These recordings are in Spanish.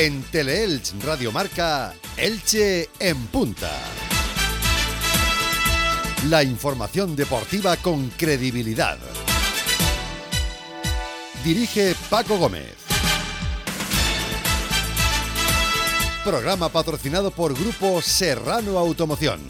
En Teleelch Radio Marca, Elche en punta. La información deportiva con credibilidad. Dirige Paco Gómez. Programa patrocinado por Grupo Serrano Automoción.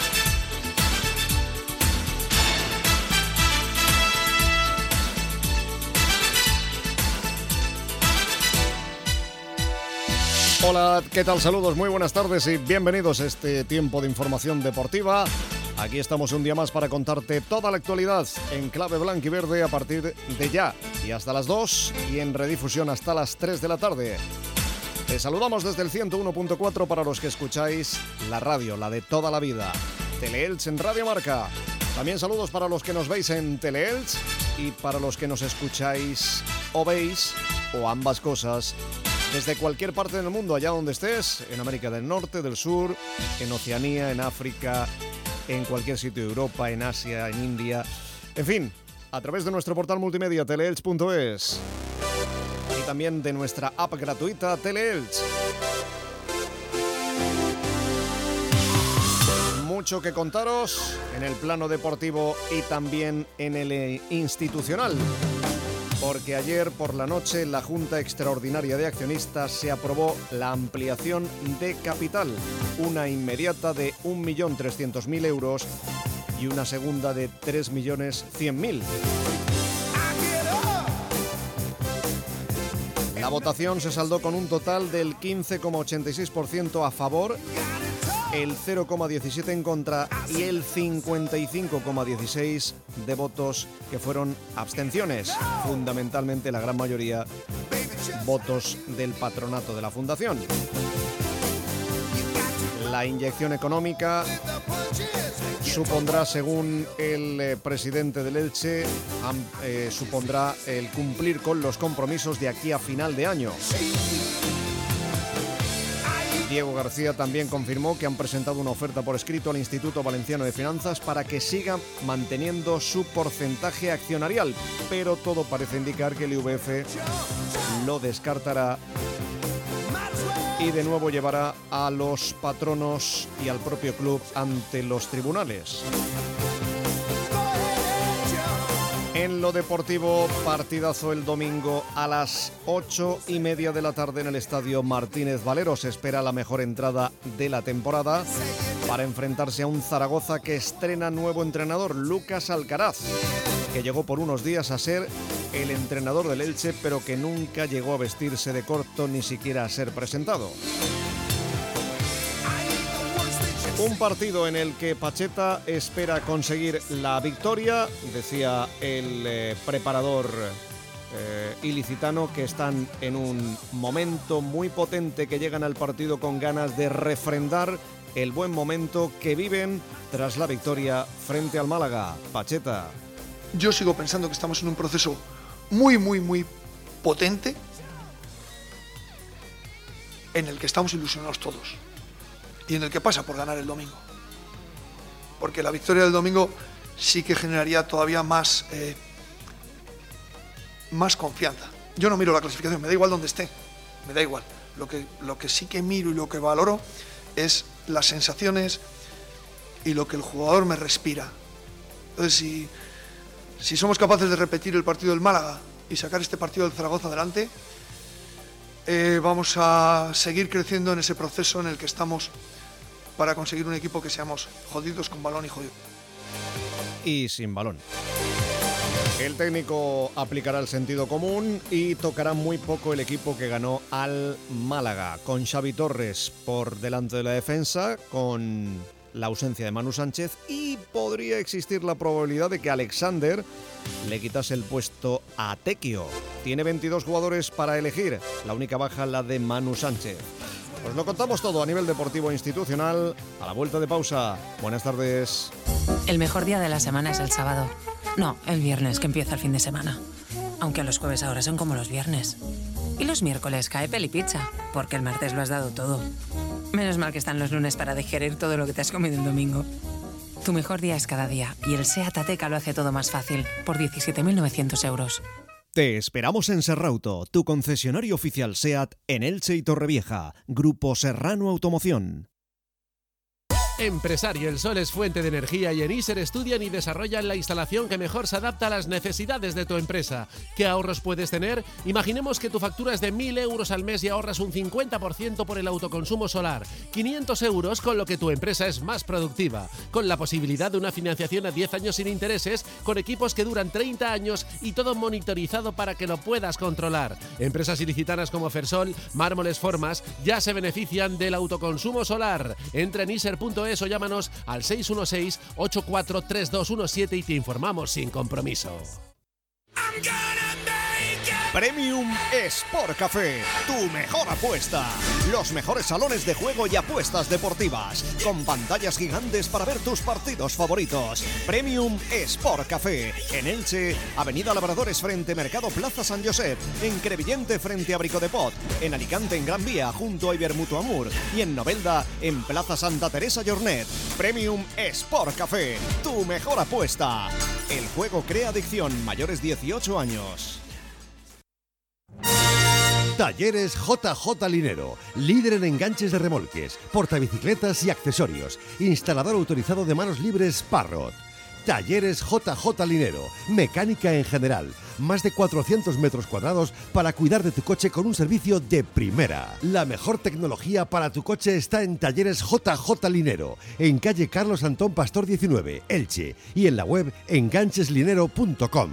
Hola, ¿qué tal? Saludos, muy buenas tardes y bienvenidos a este tiempo de información deportiva. Aquí estamos un día más para contarte toda la actualidad en clave blanquiverde a partir de ya y hasta las 2 y en redifusión hasta las 3 de la tarde. Te saludamos desde el 101.4 para los que escucháis la radio, la de toda la vida, Teleelch en Radio Marca. También saludos para los que nos veis en Teleelch y para los que nos escucháis o veis, o ambas cosas, desde cualquier parte del mundo, allá donde estés, en América del Norte, del Sur, en Oceanía, en África, en cualquier sitio de Europa, en Asia, en India, en fin, a través de nuestro portal multimedia teleelch.es y también de nuestra app gratuita Teleelch. Mucho que contaros en el plano deportivo y también en el institucional. Porque ayer por la noche la Junta Extraordinaria de Accionistas se aprobó la ampliación de capital, una inmediata de 1.300.000 euros y una segunda de 3.100.000. La votación se saldó con un total del 15,86% a favor, el 0,17 en contra y el 55,16 de votos que fueron abstenciones, fundamentalmente la gran mayoría votos del patronato de la fundación. La inyección económica supondrá, según el presidente del Elche, supondrá el cumplir con los compromisos de aquí a final de año. Diego García también confirmó que han presentado una oferta por escrito al Instituto Valenciano de Finanzas para que siga manteniendo su porcentaje accionarial, pero todo parece indicar que el IVF lo descartará y de nuevo llevará a los patronos y al propio club ante los tribunales. En lo deportivo, partidazo el domingo a las 8:30 de la tarde en el estadio Martínez Valero. Se espera la mejor entrada de la temporada para enfrentarse a un Zaragoza que estrena nuevo entrenador, Lucas Alcaraz, que llegó por unos días a ser el entrenador del Elche, pero que nunca llegó a vestirse de corto ni siquiera a ser presentado. Un partido en el que Pacheta espera conseguir la victoria, decía el preparador ilicitano, que están en un momento muy potente, que llegan al partido con ganas de refrendar el buen momento que viven tras la victoria frente al Málaga. Pacheta. Yo sigo pensando que estamos en un proceso muy potente en el que estamos ilusionados todos. Y en el que pasa por ganar el domingo. Porque la victoria del domingo sí que generaría todavía más confianza. Yo no miro la clasificación, me da igual donde esté, me da igual. Lo que sí que miro y lo que valoro es las sensaciones y lo que el jugador me respira. Entonces, si somos capaces de repetir el partido del Málaga y sacar este partido del Zaragoza adelante, vamos a seguir creciendo en ese proceso en el que estamos para conseguir un equipo que seamos jodidos con balón y jodidos. Y sin balón. El técnico aplicará el sentido común y tocará muy poco el equipo que ganó al Málaga, con Xavi Torres por delante de la defensa, con la ausencia de Manu Sánchez, y podría existir la probabilidad de que Alexander le quitase el puesto a Tequio. Tiene 22 jugadores para elegir, la única baja la de Manu Sánchez. Pues lo contamos todo a nivel deportivo e institucional a la vuelta de pausa. Buenas tardes. El mejor día de la semana es el sábado. No, el viernes, que empieza el fin de semana. Aunque los jueves ahora son como los viernes. Y los miércoles cae Pelipizza, porque el martes lo has dado todo. Menos mal que están los lunes para digerir todo lo que te has comido el domingo. Tu mejor día es cada día y el SEAT Ateca lo hace todo más fácil, por 17.900 euros. Te esperamos en Serrauto, tu concesionario oficial SEAT en Elche y Torrevieja. Grupo Serrano Automoción. Empresario, el sol es fuente de energía y en ISER estudian y desarrollan la instalación que mejor se adapta a las necesidades de tu empresa. ¿Qué ahorros puedes tener? Imaginemos que tu factura es de 1.000 euros al mes y ahorras un 50% por el autoconsumo solar. 500 euros con lo que tu empresa es más productiva. Con la posibilidad de una financiación a 10 años sin intereses, con equipos que duran 30 años y todo monitorizado para que lo puedas controlar. Empresas ilicitanas como Fersol, Mármoles Formas ya se benefician del autoconsumo solar. Entra en iser.es o llámanos al 616-843217 y te informamos sin compromiso. Premium Sport Café, tu mejor apuesta. Los mejores salones de juego y apuestas deportivas, con pantallas gigantes para ver tus partidos favoritos. Premium Sport Café, en Elche, Avenida Labradores frente Mercado Plaza San Josep, en Crevillente frente a Brico de Pot, en Alicante en Gran Vía junto a Ibermutuo Amur y en Novelda en Plaza Santa Teresa Jornet. Premium Sport Café, tu mejor apuesta. El juego crea adicción, mayores 18 años. Talleres JJ Linero, líder en enganches de remolques, portabicicletas y accesorios. Instalador autorizado de manos libres Parrot. Talleres JJ Linero, mecánica en general. Más de 400 metros cuadrados para cuidar de tu coche con un servicio de primera. La mejor tecnología para tu coche está en Talleres JJ Linero, en calle Carlos Antón Pastor 19, Elche, y en la web engancheslinero.com.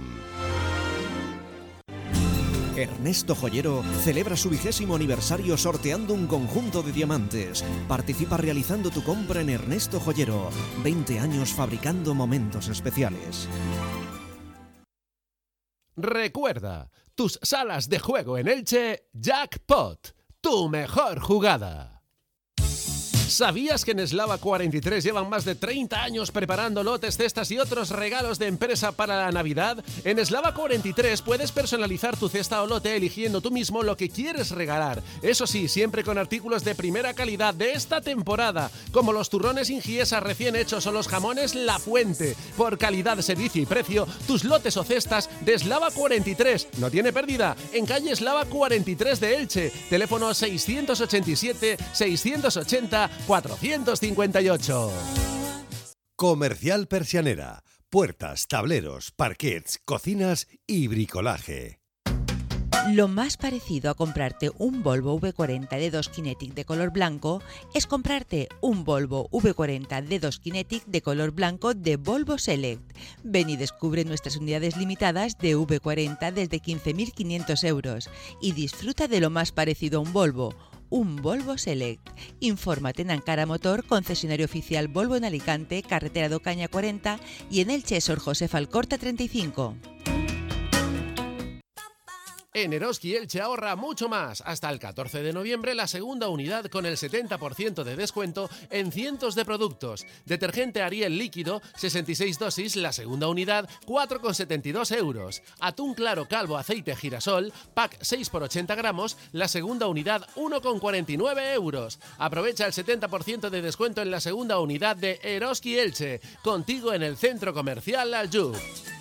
Ernesto Joyero celebra su 20º aniversario sorteando un conjunto de diamantes. Participa realizando tu compra en Ernesto Joyero. 20 años fabricando momentos especiales. Recuerda, tus salas de juego en Elche, Jackpot, tu mejor jugada. ¿Sabías que en Eslava 43 llevan más de 30 años preparando lotes, cestas y otros regalos de empresa para la Navidad? En Eslava 43 puedes personalizar tu cesta o lote eligiendo tú mismo lo que quieres regalar. Eso sí, siempre con artículos de primera calidad de esta temporada, como los turrones Ingiesa recién hechos o los jamones La Fuente. Por calidad, servicio y precio, tus lotes o cestas de Eslava 43. No tiene pérdida. En calle Eslava 43 de Elche. Teléfono 687 680 458. Comercial Persianera. Puertas, tableros, parquets, cocinas y bricolaje. Lo más parecido a comprarte un Volvo V40 D2 Kinetic de color blanco es comprarte un Volvo V40 D2 Kinetic de color blanco de Volvo Select. Ven y descubre nuestras unidades limitadas de V40 desde 15.500 euros y disfruta de lo más parecido a un Volvo Select. Infórmate en Ankara Motor, concesionario oficial Volvo en Alicante, carretera de Ocaña 40 y en Elche, Sor Josef Alcorta 35. En Eroski Elche ahorra mucho más. Hasta el 14 de noviembre la segunda unidad con el 70% de descuento en cientos de productos. Detergente Ariel líquido, 66 dosis, la segunda unidad, 4,72 euros. Atún claro calvo aceite girasol, pack 6 por 80 gramos, la segunda unidad, 1,49 euros. Aprovecha el 70% de descuento en la segunda unidad de Eroski Elche. Contigo en el centro comercial Aljub.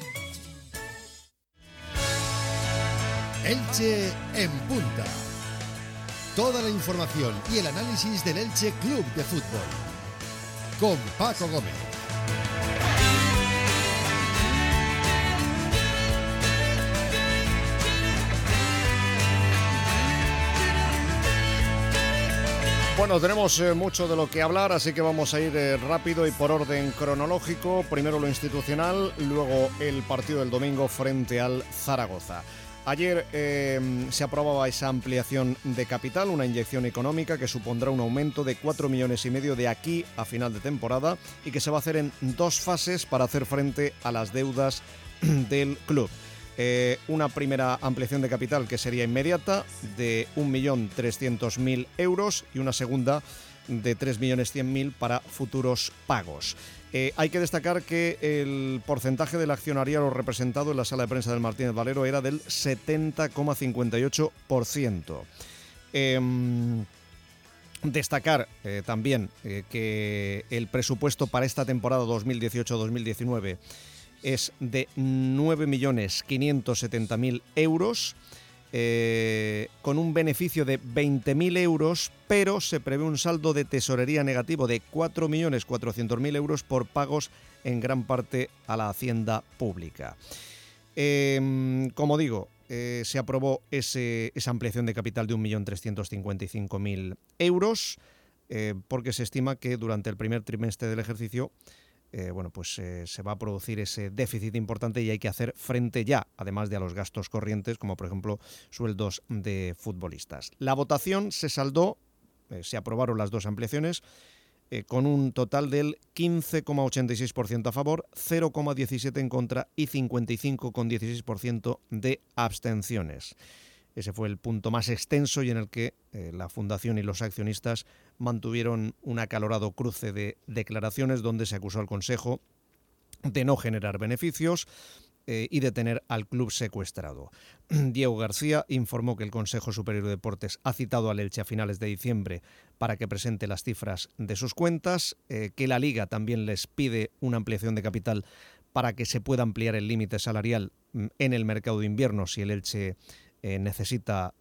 Elche en punta. Toda la información y el análisis del Elche Club de Fútbol. Con Paco Gómez. Bueno, tenemos mucho de lo que hablar, así que vamos a ir rápido y por orden cronológico. Primero lo institucional, luego el partido del domingo frente al Zaragoza. Ayer se aprobaba esa ampliación de capital, una inyección económica que supondrá un aumento de 4,5 millones de aquí a final de temporada y que se va a hacer en 2 fases para hacer frente a las deudas del club. Una primera ampliación de capital que sería inmediata de 1.300.000 euros y una segunda de 3.100.000 para futuros pagos. Hay que destacar que el porcentaje del accionariado representado en la sala de prensa del Martínez Valero era del 70,58%. Destacar también que el presupuesto para esta temporada 2018-2019 es de 9.570.000 euros, con un beneficio de 20.000 euros, pero se prevé un saldo de tesorería negativo de 4.400.000 euros por pagos en gran parte a la hacienda pública. Como digo, se aprobó esa ampliación de capital de 1.355.000 euros, porque se estima que durante el primer trimestre del ejercicio se va a producir ese déficit importante y hay que hacer frente ya, además de a los gastos corrientes, como por ejemplo sueldos de futbolistas. La votación se saldó, se aprobaron las dos ampliaciones, con un total del 15,86% a favor, 0,17% en contra y 55,16% de abstenciones. Ese fue el punto más extenso y en el que la Fundación y los accionistas mantuvieron un acalorado cruce de declaraciones donde se acusó al Consejo de no generar beneficios y de tener al club secuestrado. Diego García informó que el Consejo Superior de Deportes ha citado al Elche a finales de diciembre para que presente las cifras de sus cuentas, que la Liga también les pide una ampliación de capital para que se pueda ampliar el límite salarial en el mercado de invierno si el Elche necesita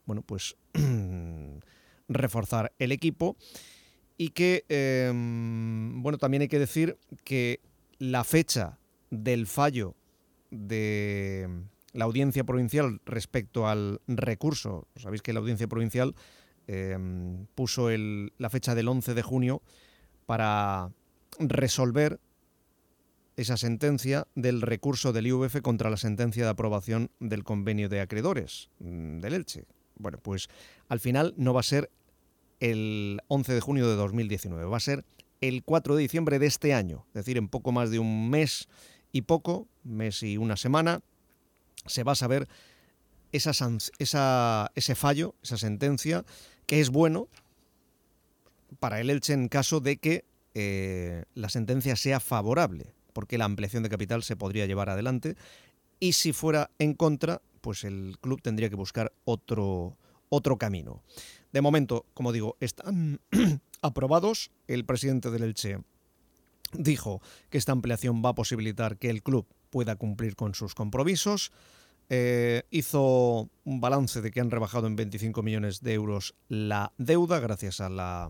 reforzar el equipo, y que también hay que decir que la fecha del fallo de la Audiencia Provincial respecto al recurso, sabéis que la Audiencia Provincial puso la fecha del 11 de junio para resolver esa sentencia del recurso del IVF contra la sentencia de aprobación del convenio de acreedores del Elche. Bueno, pues al final no va a ser el 11 de junio de 2019, va a ser el 4 de diciembre de este año, es decir, en poco más de un mes y una semana, se va a saber ese fallo, esa sentencia, que es bueno para el Elche en caso de que la sentencia sea favorable, porque la ampliación de capital se podría llevar adelante, y si fuera en contra, pues el club tendría que buscar otro camino. De momento, como digo, están aprobados. El presidente del Elche dijo que esta ampliación va a posibilitar que el club pueda cumplir con sus compromisos. Hizo un balance de que han rebajado en 25 millones de euros la deuda gracias a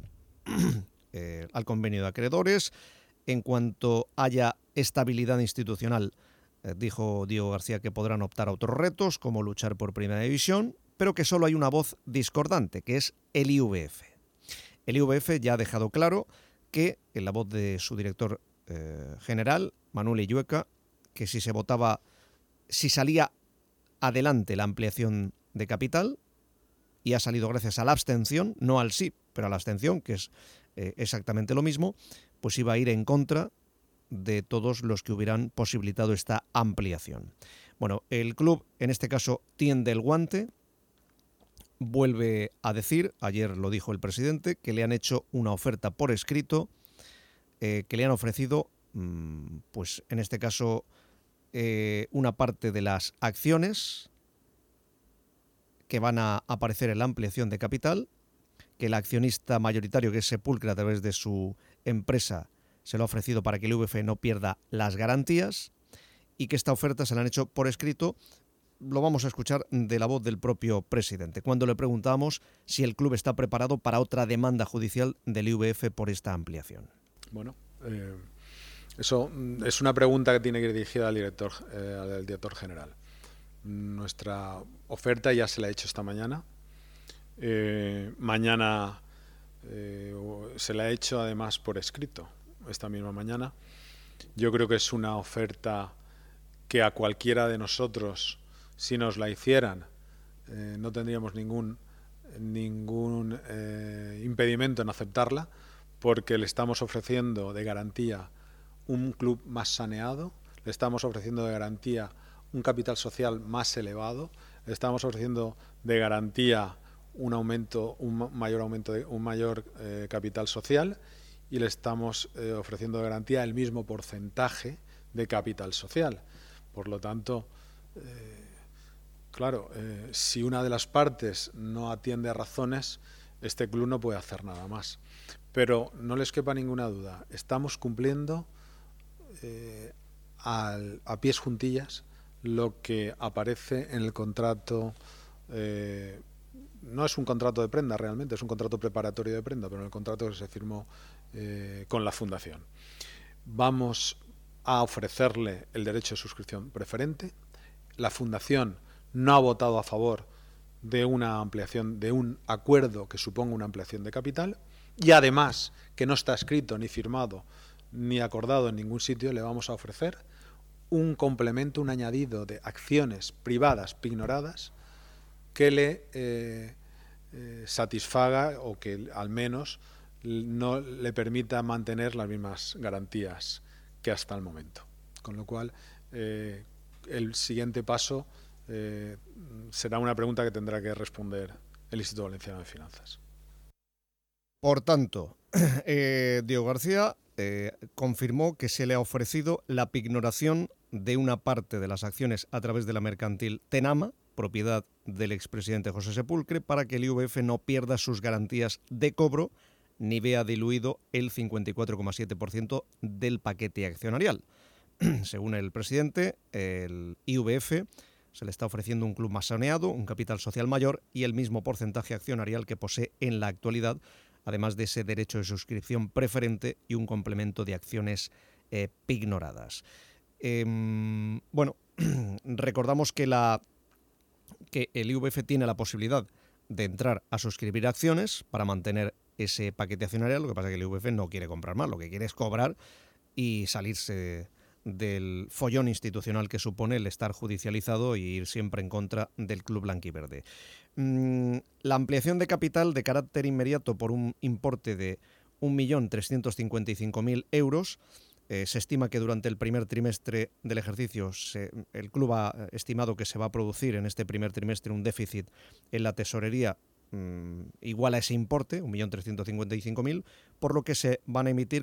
al convenio de acreedores. En cuanto haya estabilidad institucional, dijo Diego García que podrán optar a otros retos, como luchar por Primera División, pero que solo hay una voz discordante, que es el IVF. El IVF ya ha dejado claro que, en la voz de su director general, Manuel Illueca, que si salía adelante la ampliación de capital, y ha salido gracias a la abstención, no al sí, pero a la abstención, que es exactamente lo mismo, pues iba a ir en contra de todos los que hubieran posibilitado esta ampliación. Bueno, el club en este caso tiende el guante, vuelve a decir, ayer lo dijo el presidente, que le han hecho una oferta por escrito, que le han ofrecido, pues en este caso, una parte de las acciones que van a aparecer en la ampliación de capital, que el accionista mayoritario, que es Sepulcra, a través de su empresa, se lo ha ofrecido para que el IVF no pierda las garantías, y que esta oferta se la han hecho por escrito. Lo vamos a escuchar de la voz del propio presidente, cuando le preguntamos si el club está preparado para otra demanda judicial del IVF por esta ampliación. Bueno, eso es una pregunta que tiene que ir dirigida al director general. Nuestra oferta ya se la ha hecho esta mañana. Mañana se la ha hecho además por escrito, esta misma mañana. Yo creo que es una oferta que a cualquiera de nosotros, si nos la hicieran, no tendríamos ningún impedimento en aceptarla, porque le estamos ofreciendo de garantía un club más saneado, le estamos ofreciendo de garantía un capital social más elevado, le estamos ofreciendo de garantía un mayor capital social, y le estamos ofreciendo de garantía el mismo porcentaje de capital social. Por lo tanto, si una de las partes no atiende a razones, este club no puede hacer nada más. Pero no les quepa ninguna duda, estamos cumpliendo a pies juntillas lo que aparece en el contrato. No es un contrato de prenda realmente, es un contrato preparatorio de prenda, pero en el contrato que se firmó con la Fundación. Vamos a ofrecerle el derecho de suscripción preferente. La Fundación no ha votado a favor de una ampliación, de un acuerdo que suponga una ampliación de capital, y además, que no está escrito ni firmado ni acordado en ningún sitio, le vamos a ofrecer un complemento, un añadido de acciones privadas pignoradas que le satisfaga, o que al menos no le permita mantener las mismas garantías que hasta el momento. Con lo cual, el siguiente paso será una pregunta que tendrá que responder el Instituto Valenciano de Finanzas. Por tanto, Diego García confirmó que se le ha ofrecido la pignoración de una parte de las acciones a través de la mercantil Tenama, propiedad del expresidente José Sepulcre, para que el IVF no pierda sus garantías de cobro ni vea diluido el 54,7% del paquete accionarial. Según el presidente, el IVF se le está ofreciendo un club más saneado, un capital social mayor y el mismo porcentaje accionarial que posee en la actualidad, además de ese derecho de suscripción preferente y un complemento de acciones pignoradas. Bueno, recordamos que el IVF tiene la posibilidad de entrar a suscribir acciones para mantener ese paquete accionarial. Lo que pasa es que el IVF no quiere comprar más, lo que quiere es cobrar y salirse del follón institucional que supone el estar judicializado y ir siempre en contra del club blanquiverde. La ampliación de capital de carácter inmediato por un importe de 1.355.000 euros. Se estima que durante el primer trimestre del ejercicio el club ha estimado que se va a producir en este primer trimestre un déficit en la tesorería igual a ese importe, 1.355.000, por lo que se van a emitir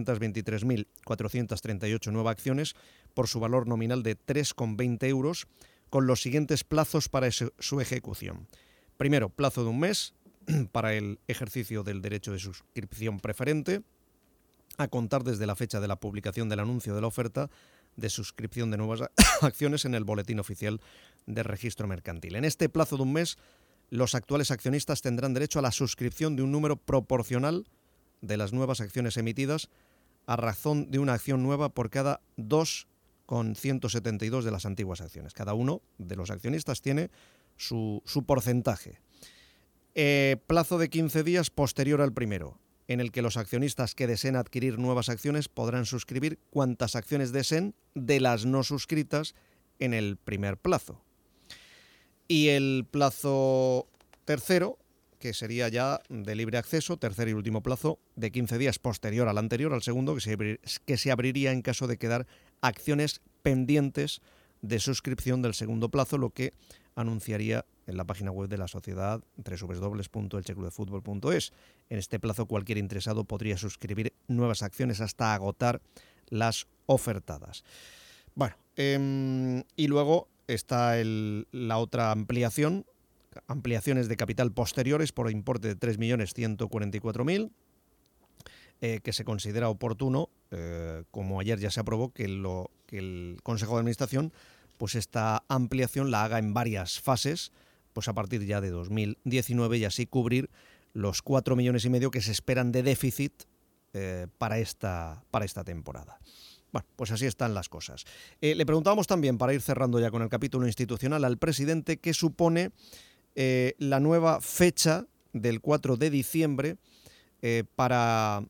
423.438 nuevas acciones por su valor nominal de 3,20 euros, con los siguientes plazos para su ejecución. Primero, plazo de un mes para el ejercicio del derecho de suscripción preferente, a contar desde la fecha de la publicación del anuncio de la oferta de suscripción de nuevas acciones en el Boletín Oficial de Registro Mercantil. En este plazo de un mes, los actuales accionistas tendrán derecho a la suscripción de un número proporcional de las nuevas acciones emitidas, a razón de una acción nueva por cada 2,172 de las antiguas acciones. Cada uno de los accionistas tiene su porcentaje. Plazo de 15 días posterior al primero, en el que los accionistas que deseen adquirir nuevas acciones podrán suscribir cuantas acciones deseen de las no suscritas en el primer plazo. Y el plazo tercero, que sería ya de libre acceso, tercer y último plazo de 15 días posterior al anterior, al segundo, que se abriría en caso de quedar acciones pendientes de suscripción del segundo plazo, lo que anunciaría en la página web de la sociedad www.elcheclubdefutbol.es. En este plazo cualquier interesado podría suscribir nuevas acciones hasta agotar las ofertadas. Bueno, y luego está la otra ampliaciones de capital posteriores por importe de 3.144.000, que se considera oportuno, como ayer ya se aprobó, que el Consejo de Administración pues esta ampliación la haga en varias fases, pues a partir ya de 2019, y así cubrir los 4,5 millones que se esperan de déficit para esta temporada. Bueno, pues así están las cosas. Le preguntábamos también, para ir cerrando ya con el capítulo institucional, al presidente qué supone la nueva fecha del 4 de diciembre para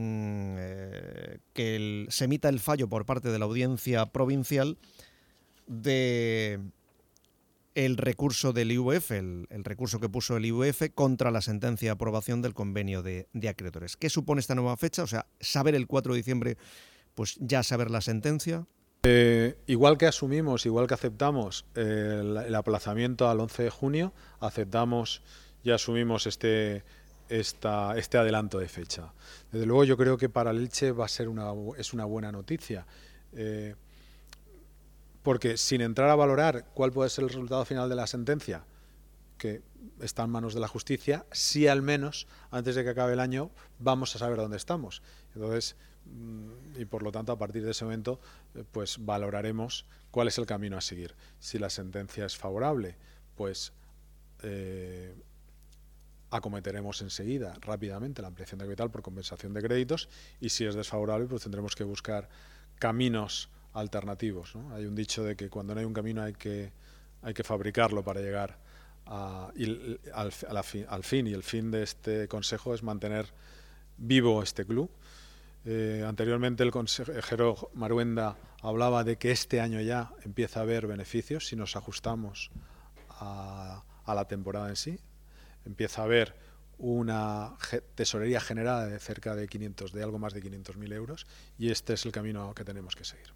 que se emita el fallo por parte de la Audiencia Provincial de el recurso del IVF, el recurso que puso el IVF contra la sentencia de aprobación del convenio de acreedores. ¿Qué supone esta nueva fecha? O sea, saber el 4 de diciembre, pues ya saber la sentencia. Igual que asumimos, igual que aceptamos el aplazamiento al 11 de junio, aceptamos y asumimos este adelanto de fecha. Desde luego yo creo que para el Elche es una buena noticia, porque sin entrar a valorar cuál puede ser el resultado final de la sentencia, que está en manos de la justicia, sí al menos antes de que acabe el año vamos a saber dónde estamos. Entonces, y por lo tanto a partir de ese momento pues valoraremos cuál es el camino a seguir. Si la sentencia es favorable, pues acometeremos enseguida, rápidamente, la ampliación de capital por compensación de créditos, y si es desfavorable, pues tendremos que buscar caminos alternativos, ¿no? Hay un dicho de que cuando no hay un camino hay que fabricarlo para llegar al fin, y el fin de este consejo es mantener vivo este club. Anteriormente el consejero Maruenda hablaba de que este año ya empieza a haber beneficios si nos ajustamos a la temporada en sí. Empieza a haber una tesorería generada de cerca de algo más de 500.000 euros, y este es el camino que tenemos que seguir.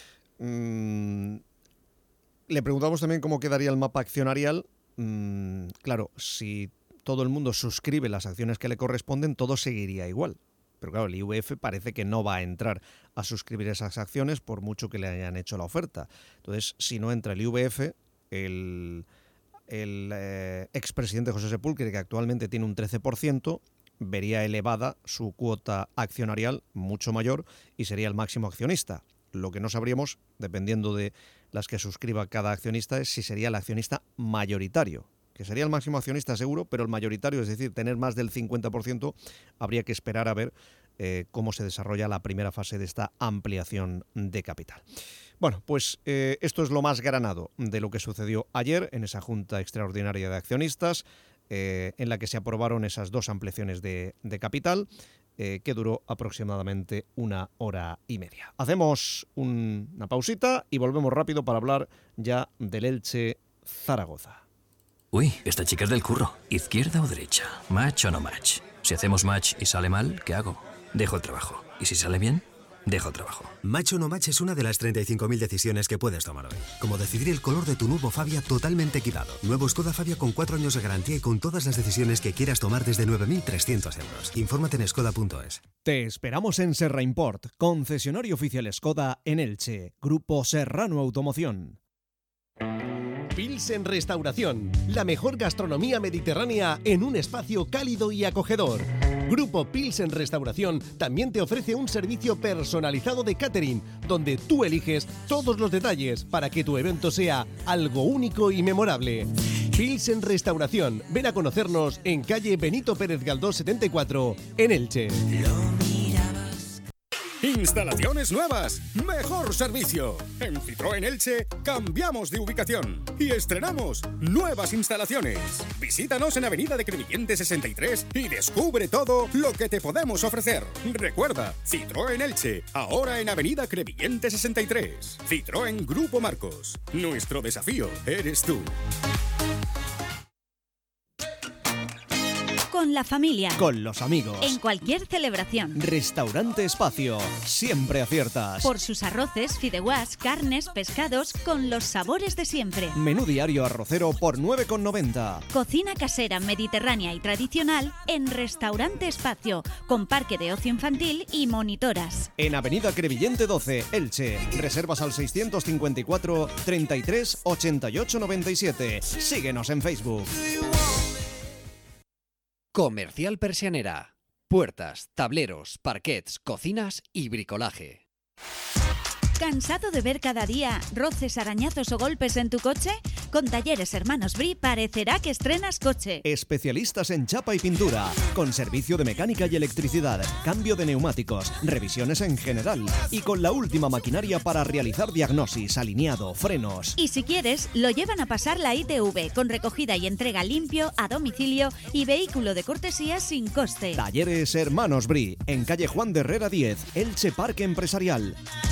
Le preguntamos también cómo quedaría el mapa accionarial. Claro, si todo el mundo suscribe las acciones que le corresponden, todo seguiría igual. Pero claro, el IVF parece que no va a entrar a suscribir esas acciones por mucho que le hayan hecho la oferta. Entonces, si no entra el IVF, el expresidente José Sepúlveda, que actualmente tiene un 13%, vería elevada su cuota accionarial mucho mayor y sería el máximo accionista. Lo que no sabríamos, dependiendo de las que suscriba cada accionista, es si sería el accionista mayoritario, que sería el máximo accionista seguro, pero el mayoritario, es decir, tener más del 50%, habría que esperar a ver cómo se desarrolla la primera fase de esta ampliación de capital. Bueno, pues esto es lo más granado de lo que sucedió ayer en esa Junta Extraordinaria de Accionistas, en la que se aprobaron esas dos ampliaciones de capital, que duró aproximadamente 1 hora y media. Hacemos una pausita y volvemos rápido para hablar ya del Elche Zaragoza. Uy, esta chica es del curro. ¿Izquierda o derecha? ¿Match o no match? Si hacemos match y sale mal, ¿qué hago? Dejo el trabajo. ¿Y si sale bien? Dejo el trabajo. Match o no match es una de las 35.000 decisiones que puedes tomar hoy. Como decidir el color de tu nuevo Fabia totalmente equipado. Nuevo Skoda Fabia con 4 años de garantía y con todas las decisiones que quieras tomar desde 9.300 euros. Infórmate en skoda.es. Te esperamos en Serra Import, concesionario oficial Skoda en Elche. Grupo Serrano Automoción. Pilsen Restauración, la mejor gastronomía mediterránea en un espacio cálido y acogedor. Grupo Pilsen Restauración también te ofrece un servicio personalizado de catering, donde tú eliges todos los detalles para que tu evento sea algo único y memorable. Pilsen Restauración, ven a conocernos en calle Benito Pérez Galdós 74, en Elche. Instalaciones nuevas, mejor servicio. En Citroën Elche cambiamos de ubicación y estrenamos nuevas instalaciones. Visítanos en Avenida de Crevillente 63 y descubre todo lo que te podemos ofrecer. Recuerda, Citroën Elche, ahora en Avenida Crevillente 63. Citroën Grupo Marcos. Nuestro desafío eres tú. Con la familia. Con los amigos. En cualquier celebración. Restaurante Espacio. Siempre aciertas. Por sus arroces, fideuás, carnes, pescados, con los sabores de siempre. Menú diario arrocero por 9,90. Cocina casera, mediterránea y tradicional en Restaurante Espacio, con parque de ocio infantil y monitoras. En Avenida Crevillente 12, Elche. Reservas al 654 33 88 97. Síguenos en Facebook. Comercial Persianera. Puertas, tableros, parquets, cocinas y bricolaje. ¿Cansado de ver cada día roces, arañazos o golpes en tu coche? Con Talleres Hermanos Bri parecerá que estrenas coche. Especialistas en chapa y pintura, con servicio de mecánica y electricidad, cambio de neumáticos, revisiones en general y con la última maquinaria para realizar diagnosis, alineado, frenos. Y si quieres, lo llevan a pasar la ITV con recogida y entrega limpio, a domicilio y vehículo de cortesía sin coste. Talleres Hermanos Bri, en calle Juan de Herrera 10, Elche Parque Empresarial.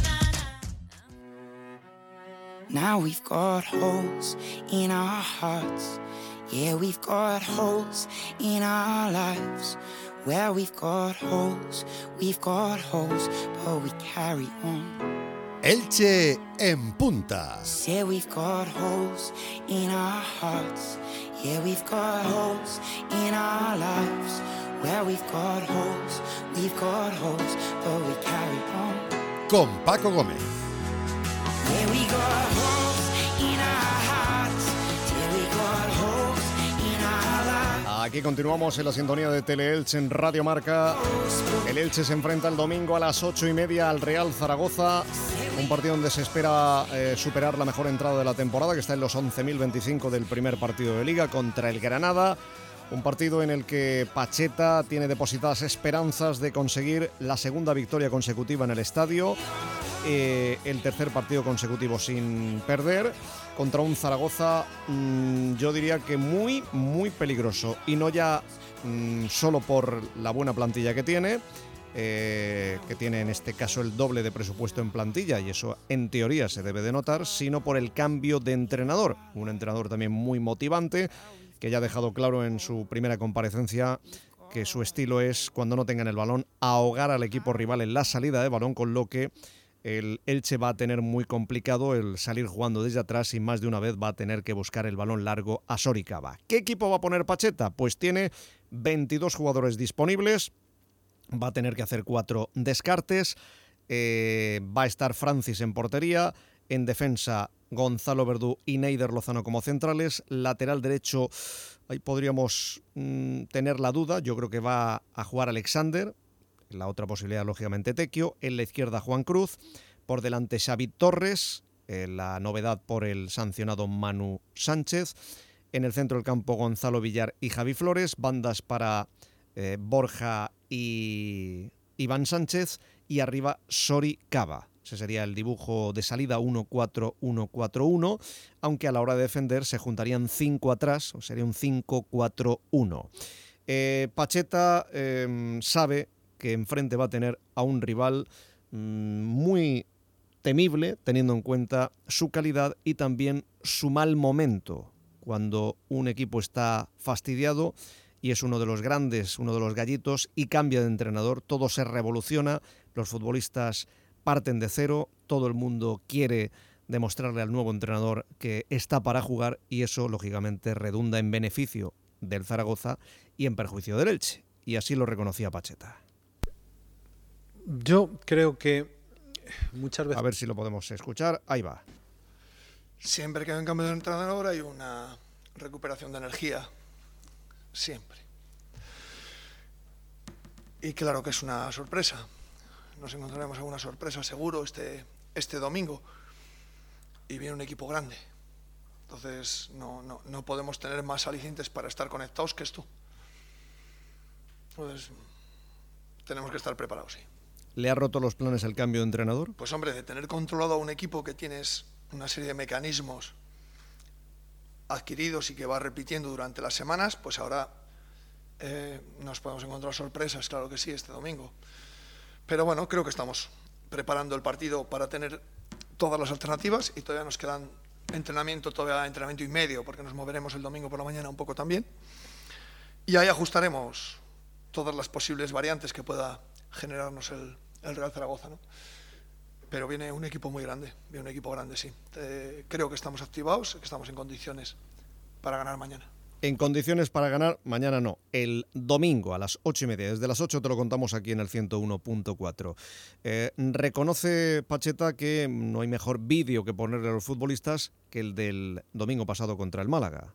Now we've got holes in our hearts. Yeah, we've got holes in our lives. Where we've got holes, but we carry on. Elche en punta. Yeah, we've got holes in our hearts. Yeah, we've got holes in our lives. Where we've got holes, but we carry on. Con Paco Gómez. Yeah, we got holes in our hearts. Yeah, we got holes in our lives. Aquí continuamos en la sintonía de Teleelche en Radio Marca. El Elche se enfrenta el domingo a las 8:30 al Real Zaragoza. Un partido donde se espera superar la mejor entrada de la temporada, que está en los 11.025 del primer partido de Liga contra el Granada. Un partido en el que Pacheta tiene depositadas esperanzas de conseguir la segunda victoria consecutiva en el estadio, el tercer partido consecutivo sin perder, contra un Zaragoza, yo diría que muy, muy peligroso. Y no ya solo por la buena plantilla que tiene en este caso el doble de presupuesto en plantilla, y eso en teoría se debe de notar, sino por el cambio de entrenador. Un entrenador también muy motivante, que ya ha dejado claro en su primera comparecencia que su estilo es, cuando no tengan el balón, ahogar al equipo rival en la salida de balón, con lo que el Elche va a tener muy complicado el salir jugando desde atrás y más de una vez va a tener que buscar el balón largo a Soricaba. ¿Qué equipo va a poner Pacheta? Pues tiene 22 jugadores disponibles, va a tener que hacer 4 descartes, va a estar Francis en portería, en defensa Gonzalo Verdú y Neider Lozano como centrales. Lateral derecho, ahí podríamos tener la duda, yo creo que va a jugar Alexander, la otra posibilidad lógicamente Tequio. En la izquierda Juan Cruz, por delante Xavi Torres, la novedad por el sancionado Manu Sánchez. En el centro del campo Gonzalo Villar y Javi Flores, bandas para Borja y Iván Sánchez, y arriba Soricaba. Ese sería el dibujo de salida 1-4-1-4-1, aunque a la hora de defender se juntarían 5 atrás, o sería un 5-4-1. Pacheta sabe que enfrente va a tener a un rival muy temible, teniendo en cuenta su calidad y también su mal momento. Cuando un equipo está fastidiado y es uno de los grandes, uno de los gallitos, y cambia de entrenador, todo se revoluciona, los futbolistas parten de cero, todo el mundo quiere demostrarle al nuevo entrenador que está para jugar, y eso lógicamente redunda en beneficio del Zaragoza y en perjuicio del Elche, y así lo reconocía Pacheta. Yo creo que muchas veces... A ver si lo podemos escuchar, ahí va. Siempre que hay un cambio de entrenador hay una recuperación de energía, siempre. Y claro que es una sorpresa. Nos encontraremos alguna sorpresa seguro este domingo, y viene un equipo grande. Entonces no podemos tener más alicientes para estar conectados que esto. Entonces tenemos que estar preparados, sí. ¿Le ha roto los planes el cambio de entrenador? Pues hombre, de tener controlado a un equipo que tienes una serie de mecanismos adquiridos y que va repitiendo durante las semanas, pues ahora nos podemos encontrar sorpresas, claro que sí, este domingo. Pero bueno, creo que estamos preparando el partido para tener todas las alternativas, y todavía nos quedan entrenamiento y medio, porque nos moveremos el domingo por la mañana un poco también, y ahí ajustaremos todas las posibles variantes que pueda generarnos el Real Zaragoza, ¿no? Pero viene un equipo muy grande, sí. Creo que estamos activados, que estamos en condiciones para ganar mañana. En condiciones para ganar mañana no, el domingo a las 8:30, desde las 8 te lo contamos aquí en el 101.4. Reconoce Pacheta que no hay mejor vídeo que ponerle a los futbolistas que el del domingo pasado contra el Málaga.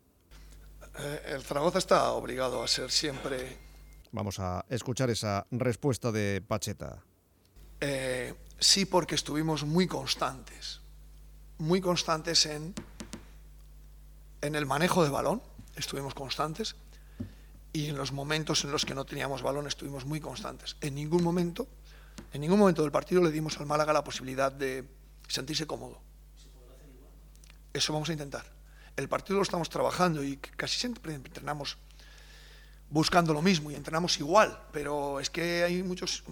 El Zaragoza está obligado a ser siempre... Vamos a escuchar esa respuesta de Pacheta. Sí, porque estuvimos muy constantes en el manejo de balón, estuvimos constantes, y en los momentos en los que no teníamos balón estuvimos muy constantes. En ningún momento del partido le dimos al Málaga la posibilidad de sentirse cómodo. Eso vamos a intentar. El partido lo estamos trabajando y casi siempre entrenamos buscando lo mismo y entrenamos igual, pero es que hay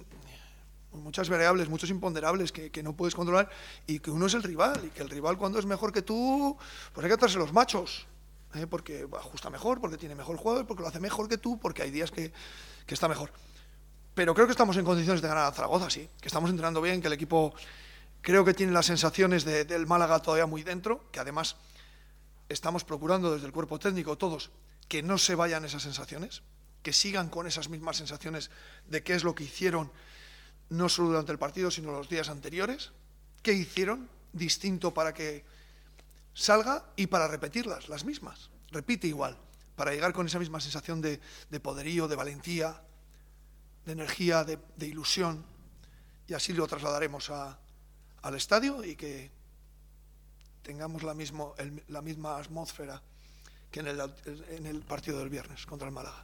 muchas variables, muchos imponderables que no puedes controlar, y que uno es el rival, y que el rival, cuando es mejor que tú, pues hay que atarse los machos, porque ajusta mejor, porque tiene mejor jugador, porque lo hace mejor que tú, porque hay días que está mejor. Pero creo que estamos en condiciones de ganar a Zaragoza, sí, que estamos entrenando bien, que el equipo creo que tiene las sensaciones del Málaga todavía muy dentro, que además estamos procurando desde el cuerpo técnico todos que no se vayan esas sensaciones, que sigan con esas mismas sensaciones de qué es lo que hicieron, no solo durante el partido, sino los días anteriores, qué hicieron distinto para que salga y para repetirlas, las mismas. Repite igual, para llegar con esa misma sensación de poderío, de valentía, de energía, de ilusión, y así lo trasladaremos al estadio y que tengamos la misma atmósfera que en el partido del viernes contra el Málaga.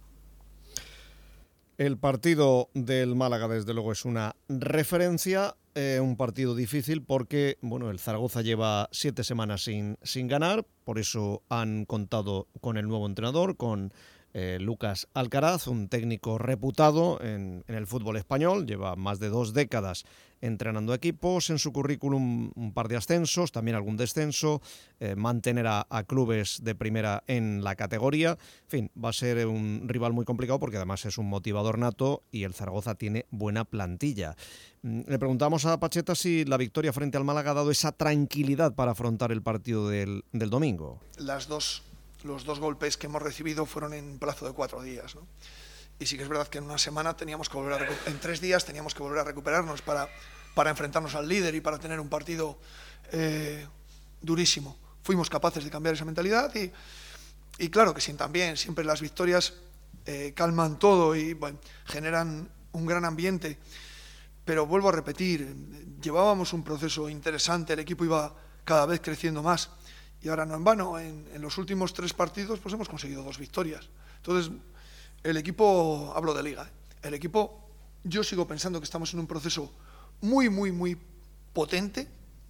El partido del Málaga, desde luego, es una referencia, un partido difícil porque el Zaragoza lleva 7 semanas sin ganar, por eso han contado con el nuevo entrenador, con Lucas Alcaraz, un técnico reputado en el fútbol español, lleva más de 2 décadas entrenando equipos, en su currículum un par de ascensos, también algún descenso, mantener a clubes de primera en la categoría. En fin, va a ser un rival muy complicado porque además es un motivador nato y el Zaragoza tiene buena plantilla. Le preguntamos a Pacheta si la victoria frente al Málaga ha dado esa tranquilidad para afrontar el partido del domingo. Los dos golpes que hemos recibido fueron en plazo de 4 días, ¿no? Y sí que es verdad que en una semana en 3 días teníamos que volver a recuperarnos para enfrentarnos al líder y para tener un partido durísimo. Fuimos capaces de cambiar esa mentalidad y claro que sí, también siempre las victorias calman todo y generan un gran ambiente. Pero vuelvo a repetir, llevábamos un proceso interesante, el equipo iba cada vez creciendo más. Y ahora no en vano, en los últimos 3 partidos pues hemos conseguido 2 victorias. Entonces, el equipo, hablo de Liga, el equipo, yo sigo pensando que estamos en un proceso muy, muy, muy potente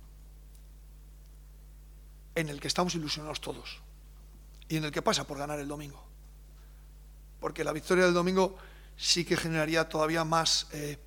en el que estamos ilusionados todos y en el que pasa por ganar el domingo. Porque la victoria del domingo sí que generaría todavía más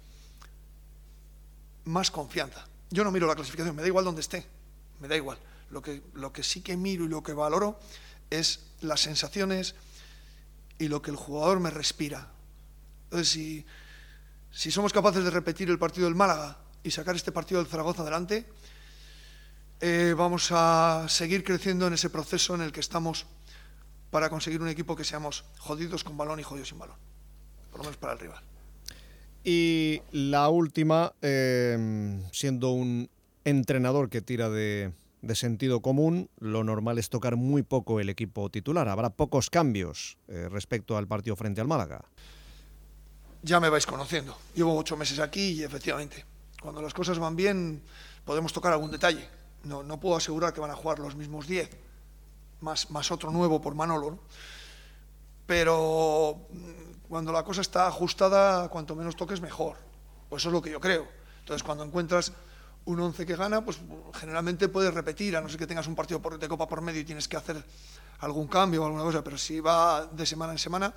confianza. Yo no miro la clasificación, me da igual donde esté, me da igual. Lo que sí que miro y lo que valoro es las sensaciones y lo que el jugador me respira. Entonces, si somos capaces de repetir el partido del Málaga y sacar este partido del Zaragoza adelante, vamos a seguir creciendo en ese proceso en el que estamos para conseguir un equipo que seamos jodidos con balón y jodidos sin balón, por lo menos para el rival. Y la última, siendo un entrenador que tira de sentido común, lo normal es tocar muy poco el equipo titular. Habrá pocos cambios respecto al partido frente al Málaga. Ya me vais conociendo. Llevo 8 meses aquí y efectivamente, cuando las cosas van bien, podemos tocar algún detalle. No puedo asegurar que van a jugar los mismos 10, más otro nuevo por Manolo, ¿no? Pero cuando la cosa está ajustada, cuanto menos toques mejor. Pues eso es lo que yo creo. Entonces, cuando encuentras un 11 que gana, pues generalmente puedes repetir, a no ser que tengas un partido de Copa por medio y tienes que hacer algún cambio o alguna cosa, pero si va de semana en semana,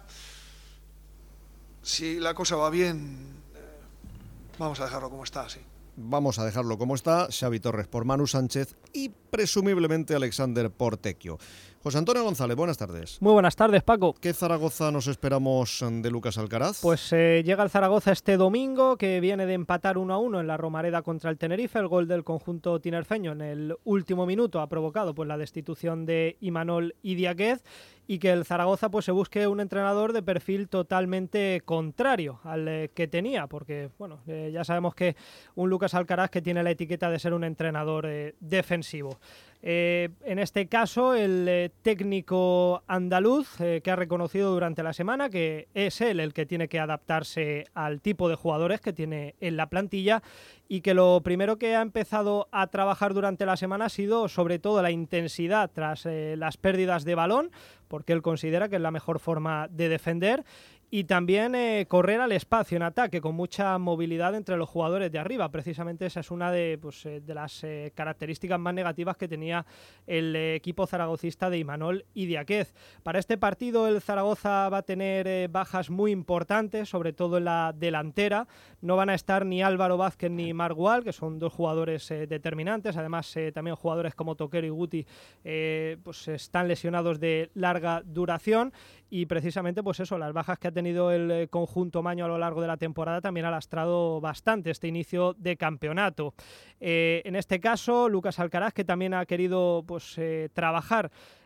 si la cosa va bien, vamos a dejarlo como está, sí. Vamos a dejarlo como está, Xavi Torres por Manu Sánchez y presumiblemente Alexander por Tecchio. José Antonio González, buenas tardes. Muy buenas tardes, Paco. ¿Qué Zaragoza nos esperamos de Lucas Alcaraz? Pues llega el Zaragoza este domingo, que viene de empatar 1-1 en la Romareda contra el Tenerife. El gol del conjunto tinerfeño en el último minuto ha provocado pues la destitución de Imanol Idiáquez, y que el Zaragoza pues se busque un entrenador de perfil totalmente contrario al que tenía, porque bueno, ya sabemos que un Lucas Alcaraz que tiene la etiqueta de ser un entrenador defensivo. En este caso, el técnico andaluz que ha reconocido durante la semana que es él el que tiene que adaptarse al tipo de jugadores que tiene en la plantilla, y que lo primero que ha empezado a trabajar durante la semana ha sido sobre todo la intensidad tras las pérdidas de balón, porque él considera que es la mejor forma de defender, y también correr al espacio en ataque con mucha movilidad entre los jugadores de arriba. Precisamente esa es una de las características más negativas que tenía el equipo zaragocista de Imanol Idiáquez. Para este partido el Zaragoza va a tener bajas muy importantes, sobre todo en la delantera. No van a estar ni Álvaro Vázquez ni Marc Gual, que son 2 jugadores determinantes. Además también jugadores como Toquero y Guti pues están lesionados de larga duración, y precisamente pues eso, las bajas que ha tenido el conjunto maño a lo largo de la temporada también ha lastrado bastante este inicio de campeonato. En este caso, Lucas Alcaraz, que también ha querido pues trabajar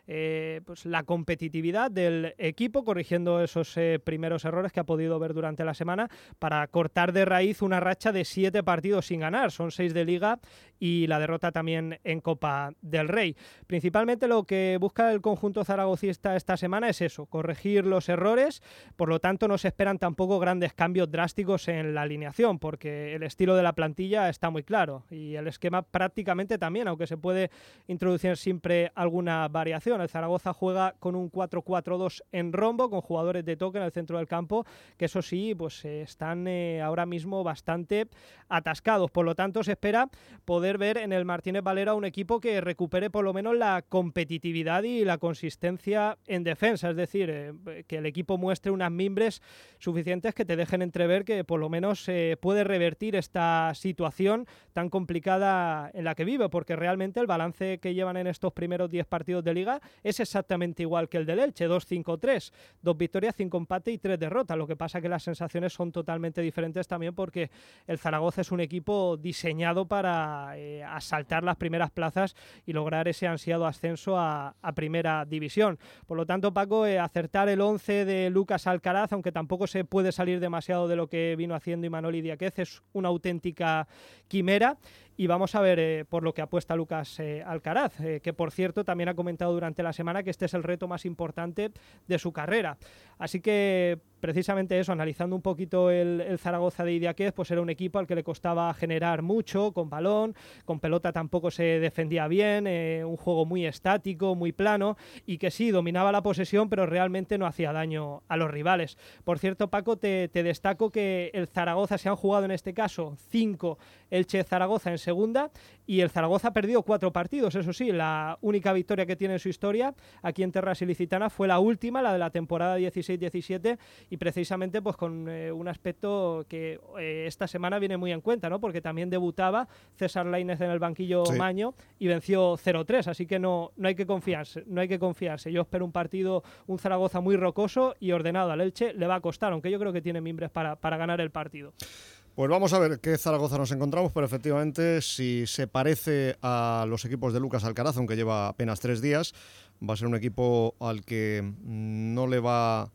pues la competitividad del equipo, corrigiendo esos primeros errores que ha podido ver durante la semana, para cortar de raíz una racha de 7 partidos sin ganar. Son 6 de Liga y la derrota también en Copa del Rey. Principalmente lo que busca el conjunto zaragocista esta semana es eso, corregir los errores. Por lo tanto, no se esperan tampoco grandes cambios drásticos en la alineación, porque el estilo de la plantilla está muy claro y el esquema prácticamente también, aunque se puede introducir siempre alguna variación. El Zaragoza juega con un 4-4-2 en rombo, con jugadores de toque en el centro del campo, que eso sí, pues están ahora mismo bastante atascados. Por lo tanto, se espera poder ver en el Martínez Valero un equipo que recupere por lo menos la competitividad y la consistencia en defensa, es decir, que el equipo muestre unas mimbres suficientes que te dejen entrever que por lo menos puede revertir esta situación tan complicada en la que vive, porque realmente el balance que llevan en estos primeros 10 partidos de Liga es exactamente igual que el del Elche, 2-5-3, 2 victorias, 5 empates y 3 derrotas. Lo que pasa que las sensaciones son totalmente diferentes también, porque el Zaragoza es un equipo diseñado para asaltar las primeras plazas y lograr ese ansiado ascenso a Primera División. Por lo tanto, Paco, acertar el 11 de Lucas Alcaraz, aunque tampoco se puede salir demasiado de lo que vino haciendo Imanol Idiáquez, es una auténtica quimera. Y vamos a ver por lo que apuesta Lucas Alcaraz, que por cierto también ha comentado durante la semana que este es el reto más importante de su carrera. Así que precisamente eso, analizando un poquito el Zaragoza de Idiáquez, pues era un equipo al que le costaba generar mucho, con balón, con pelota tampoco se defendía bien, un juego muy estático, muy plano, y que sí, dominaba la posesión, pero realmente no hacía daño a los rivales. Por cierto, Paco, te destaco que el Zaragoza se han jugado en este caso 5 Elche-Zaragoza en segunda, y el Zaragoza ha perdido 4 partidos, eso sí, la única victoria que tiene en su historia aquí en Terras Ilicitanas fue la última, la de la temporada 16-17, y precisamente pues con un aspecto que esta semana viene muy en cuenta, ¿no? Porque también debutaba César Lainez en el banquillo Maño y venció 0-3, así que no hay que confiarse, Yo espero un Zaragoza muy rocoso y ordenado. Al Elche le va a costar, aunque yo creo que tiene mimbres para ganar el partido. Pues vamos a ver qué Zaragoza nos encontramos, pero efectivamente si se parece a los equipos de Lucas Alcaraz, aunque lleva apenas 3 días, va a ser un equipo al que no le va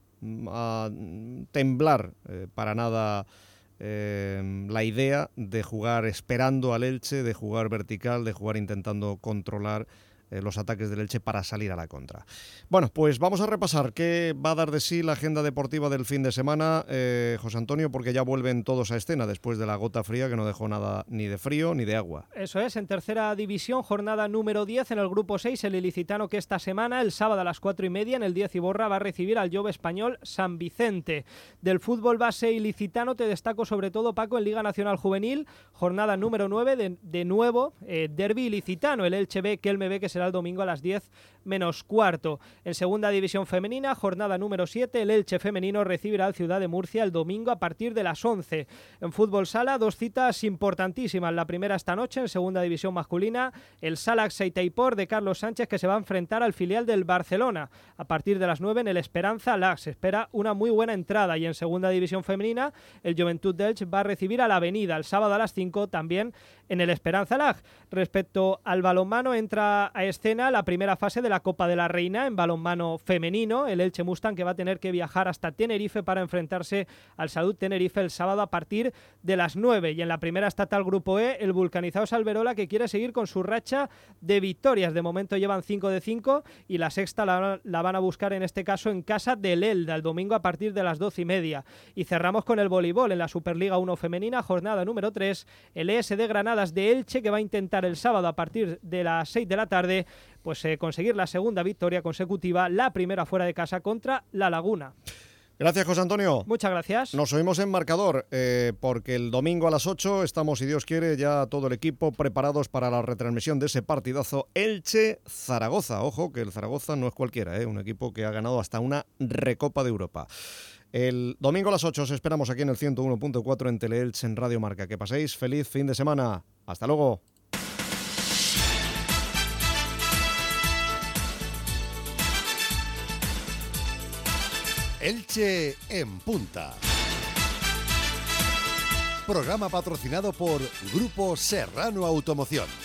a temblar para nada la idea de jugar esperando al Elche, de jugar vertical, de jugar intentando controlar los ataques del Elche para salir a la contra. Bueno, pues vamos a repasar qué va a dar de sí la agenda deportiva del fin de semana, José Antonio, porque ya vuelven todos a escena después de la gota fría que no dejó nada ni de frío ni de agua. Eso es, en tercera división, jornada número 10 en el grupo 6, el ilicitano que esta semana, el sábado a las 4:30 en el 10 Iborra, va a recibir al Jove Español San Vicente. Del fútbol base ilicitano te destaco sobre todo, Paco, en Liga Nacional Juvenil, jornada número 9, de nuevo, derbi ilicitano, el Elche B, Kelme B, que será el domingo a las 10 menos cuarto. En segunda división femenina, jornada número 7, el Elche femenino recibirá al Ciudad de Murcia el domingo a partir de las 11. En fútbol sala, 2 citas importantísimas. La primera esta noche en segunda división masculina, el Salax Seitaipor de Carlos Sánchez, que se va a enfrentar al filial del Barcelona. A partir de las 9 en el Esperanza Lax se espera una muy buena entrada. Y en segunda división femenina, el Joventut d'Elche va a recibir a la Avenida el sábado a las 5 también en el Esperanza Lag. Respecto al balonmano, entra a escena la primera fase de la Copa de la Reina en balonmano femenino. El Elche Mustang, que va a tener que viajar hasta Tenerife para enfrentarse al Salud Tenerife el sábado a partir de las 9. Y en la primera estatal Grupo E, el vulcanizado Salverola, que quiere seguir con su racha de victorias. De momento llevan 5 de 5 y la sexta la van a buscar en este caso en casa del Elda el domingo a partir de las 12:30. Y cerramos con el voleibol en la Superliga 1 femenina, jornada número 3, el ESD Granadas de Elche, que va a intentar el sábado a partir de las 6 de la tarde pues conseguir la segunda victoria consecutiva, la primera fuera de casa contra La Laguna. Gracias, José Antonio. Muchas gracias. Nos oímos en marcador, porque el domingo a las 8 estamos, si Dios quiere, ya todo el equipo preparados para la retransmisión de ese partidazo Elche-Zaragoza. Ojo, que el Zaragoza no es cualquiera, un equipo que ha ganado hasta una Recopa de Europa. El domingo a las 8 os esperamos aquí en el 101.4 en Teleelche en Radio Marca. Que paséis feliz fin de semana. Hasta luego. Elche en Punta. Programa patrocinado por Grupo Serrano Automoción.